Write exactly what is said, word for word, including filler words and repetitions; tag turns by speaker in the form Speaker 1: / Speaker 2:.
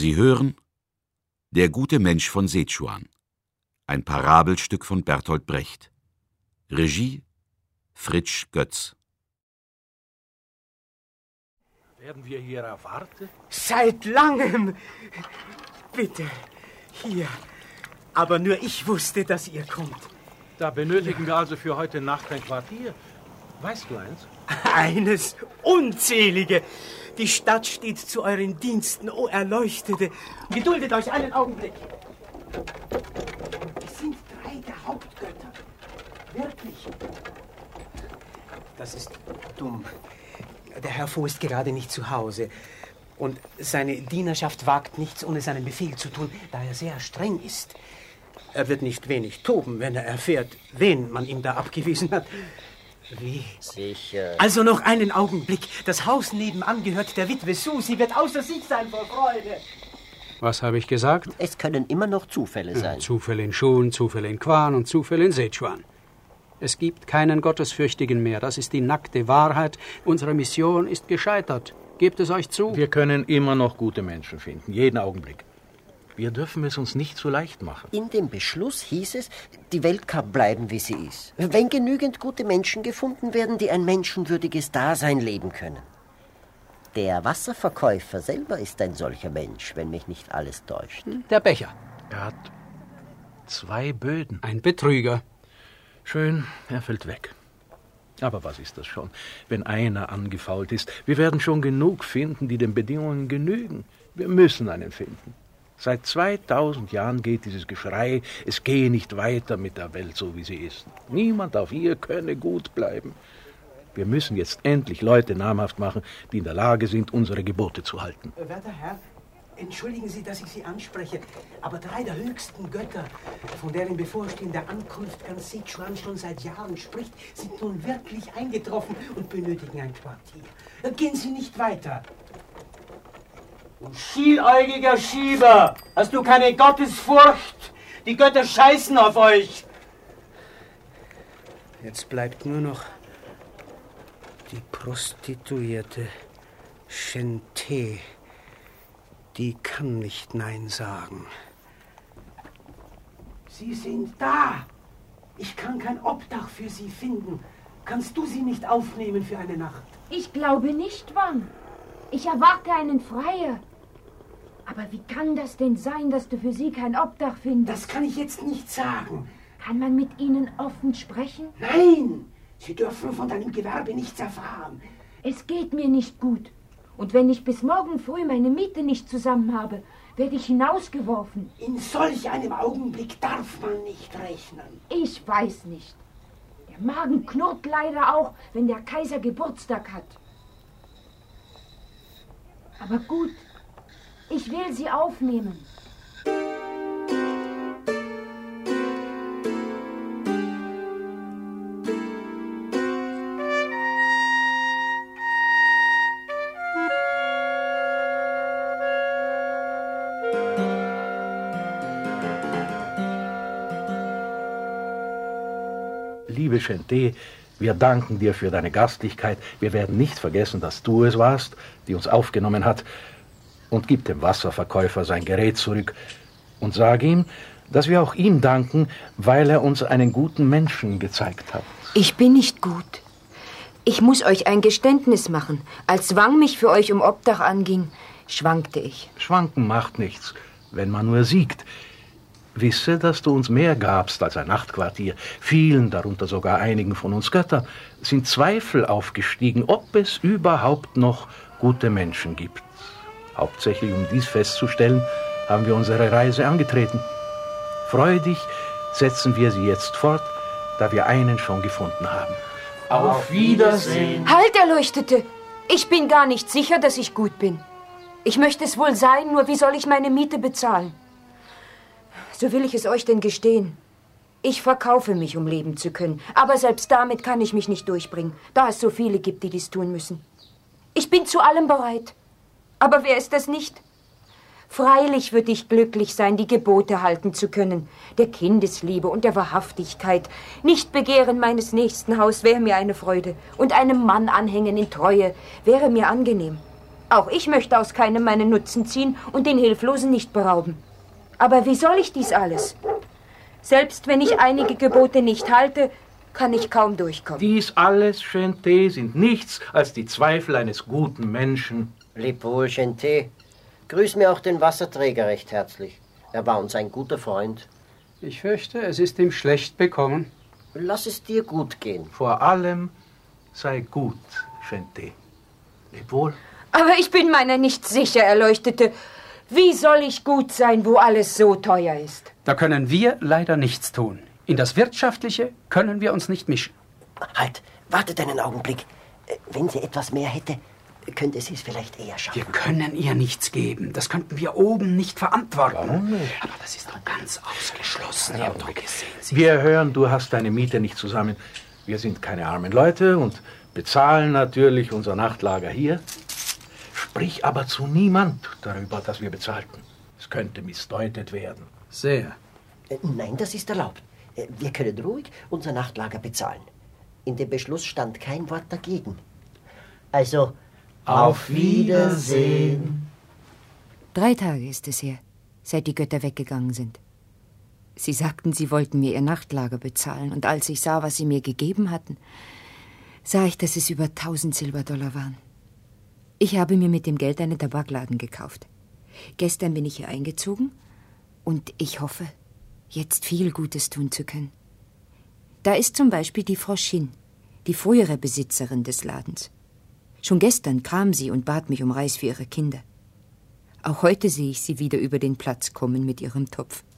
Speaker 1: Sie hören Der gute Mensch von Sichuan, ein Parabelstück von Bertolt Brecht. Regie Fritsch Götz.
Speaker 2: Werden wir hier erwartet?
Speaker 3: Seit langem. Bitte, hier. Aber nur ich wusste, dass ihr kommt.
Speaker 2: Da benötigen wir also für heute Nacht ein Quartier. Weißt du eins?
Speaker 3: Eines, unzählige. Die Stadt steht zu euren Diensten, o Erleuchtete. Geduldet euch einen Augenblick. Es sind drei der Hauptgötter. Wirklich. Das ist dumm. Der Herr Vo ist gerade nicht zu Hause. Und seine Dienerschaft wagt nichts, ohne seinen Befehl zu tun, da er sehr streng ist. Er wird nicht wenig toben, wenn er erfährt, wen man ihm da abgewiesen hat. Wie?
Speaker 4: Sicher.
Speaker 3: Also noch einen Augenblick. Das Haus nebenan gehört der Witwe Su. Sie wird außer sich sein vor Freude.
Speaker 5: Was habe ich gesagt?
Speaker 4: Es können immer noch Zufälle sein.
Speaker 5: Ja, Zufälle in Shun, Zufälle in Quan und Zufälle in Sichuan. Es gibt keinen Gottesfürchtigen mehr. Das ist die nackte Wahrheit. Unsere Mission ist gescheitert. Gebt es euch zu?
Speaker 2: Wir können immer noch gute Menschen finden, jeden Augenblick. Wir dürfen es uns nicht so leicht machen.
Speaker 4: In dem Beschluss hieß es, die Welt kann bleiben, wie sie ist. Wenn genügend gute Menschen gefunden werden, die ein menschenwürdiges Dasein leben können. Der Wasserverkäufer selber ist ein solcher Mensch, wenn mich nicht alles täuscht.
Speaker 5: Der Becher.
Speaker 2: Er hat zwei Böden.
Speaker 5: Ein Betrüger.
Speaker 2: Schön, er fällt weg. Aber was ist das schon, wenn einer angefault ist? Wir werden schon genug finden, die den Bedingungen genügen. Wir müssen einen finden. Seit zweitausend Jahren geht dieses Geschrei, es gehe nicht weiter mit der Welt, so wie sie ist. Niemand auf ihr könne gut bleiben. Wir müssen jetzt endlich Leute namhaft machen, die in der Lage sind, unsere Gebote zu halten.
Speaker 3: Werter Herr, entschuldigen Sie, dass ich Sie anspreche, aber drei der höchsten Götter, von deren bevorstehender Ankunft ganz Sichuan schon seit Jahren spricht, sind nun wirklich eingetroffen und benötigen ein Quartier. Gehen Sie nicht weiter. Du schieläugiger Schieber, hast du keine Gottesfurcht? Die Götter scheißen auf euch. Jetzt bleibt nur noch die Prostituierte Shen Te. Die kann nicht Nein sagen. Sie sind da. Ich kann kein Obdach für Sie finden. Kannst du sie nicht aufnehmen für eine Nacht?
Speaker 6: Ich glaube nicht, Wang. Ich erwarte einen Freier. Aber wie kann das denn sein, dass du für sie kein Obdach findest?
Speaker 3: Das kann ich jetzt nicht sagen.
Speaker 6: Kann man mit ihnen offen sprechen?
Speaker 3: Nein, sie dürfen von deinem Gewerbe nichts erfahren.
Speaker 6: Es geht mir nicht gut. Und wenn ich bis morgen früh meine Miete nicht zusammen habe, werde ich hinausgeworfen.
Speaker 3: In solch einem Augenblick darf man nicht rechnen.
Speaker 6: Ich weiß nicht. Der Magen knurrt leider auch, wenn der Kaiser Geburtstag hat. Aber gut, ich will sie aufnehmen.
Speaker 2: Liebe Shen Te, wir danken dir für deine Gastlichkeit. Wir werden nicht vergessen, dass du es warst, die uns aufgenommen hat. Und gib dem Wasserverkäufer sein Gerät zurück und sag ihm, dass wir auch ihm danken, weil er uns einen guten Menschen gezeigt hat.
Speaker 7: Ich bin nicht gut. Ich muss euch ein Geständnis machen. Als Wang mich für euch um Obdach anging, schwankte ich.
Speaker 2: Schwanken macht nichts, wenn man nur siegt. Wisse, dass du uns mehr gabst als ein Nachtquartier. Vielen, darunter sogar einigen von uns Göttern, sind Zweifel aufgestiegen, ob es überhaupt noch gute Menschen gibt. Hauptsächlich um dies festzustellen, haben wir unsere Reise angetreten. Freudig setzen wir sie jetzt fort, da wir einen schon gefunden haben.
Speaker 3: Auf Wiedersehen.
Speaker 7: Halt, Erleuchtete! Ich bin gar nicht sicher, dass ich gut bin. Ich möchte es wohl sein, nur wie soll ich meine Miete bezahlen? So will ich es euch denn gestehen. Ich verkaufe mich, um leben zu können. Aber selbst damit kann ich mich nicht durchbringen, da es so viele gibt, die dies tun müssen. Ich bin zu allem bereit. Aber wer ist das nicht? Freilich würde ich glücklich sein, die Gebote halten zu können, der Kindesliebe und der Wahrhaftigkeit. Nicht begehren meines nächsten Haus wäre mir eine Freude, und einem Mann anhängen in Treue wäre mir angenehm. Auch ich möchte aus keinem meinen Nutzen ziehen und den Hilflosen nicht berauben. Aber wie soll ich dies alles? Selbst wenn ich einige Gebote nicht halte, kann ich kaum durchkommen.
Speaker 2: Dies alles, Chanté, sind nichts als die Zweifel eines guten Menschen.
Speaker 4: Leb wohl, Chanté. Grüß mir auch den Wasserträger recht herzlich. Er war uns ein guter Freund.
Speaker 5: Ich fürchte, es ist ihm schlecht bekommen.
Speaker 4: Lass es dir gut gehen.
Speaker 2: Vor allem sei gut, Chanté. Leb wohl.
Speaker 7: Aber ich bin meiner nicht sicher, Erleuchtete. Wie soll ich gut sein, wo alles so teuer ist?
Speaker 5: Da können wir leider nichts tun. In das Wirtschaftliche können wir uns nicht mischen.
Speaker 4: Halt, wartet einen Augenblick. Wenn sie etwas mehr hätte, könnte sie es vielleicht eher schaffen.
Speaker 5: Wir können ihr nichts geben. Das könnten wir oben nicht verantworten.
Speaker 2: Warum nicht?
Speaker 5: Aber das ist doch ganz ausgeschlossen. Ja, doch gesehen. Sie
Speaker 2: Wir hören, du hast deine Miete nicht zusammen. Wir sind keine armen Leute und bezahlen natürlich unser Nachtlager hier. Sprich aber zu niemand darüber, dass wir bezahlten. Es könnte missdeutet werden.
Speaker 5: Sehr.
Speaker 4: Nein, das ist erlaubt. Wir können ruhig unser Nachtlager bezahlen. In dem Beschluss stand kein Wort dagegen. Also, auf Wiedersehen.
Speaker 6: Drei Tage ist es her, seit die Götter weggegangen sind. Sie sagten, sie wollten mir ihr Nachtlager bezahlen, und als ich sah, was sie mir gegeben hatten, sah ich, dass es über tausend Silberdollar waren. Ich habe mir mit dem Geld einen Tabakladen gekauft. Gestern bin ich hier eingezogen und ich hoffe, jetzt viel Gutes tun zu können. Da ist zum Beispiel die Frau Shin, die frühere Besitzerin des Ladens. Schon gestern kam sie und bat mich um Reis für ihre Kinder. Auch heute sehe ich sie wieder über den Platz kommen mit ihrem Topf.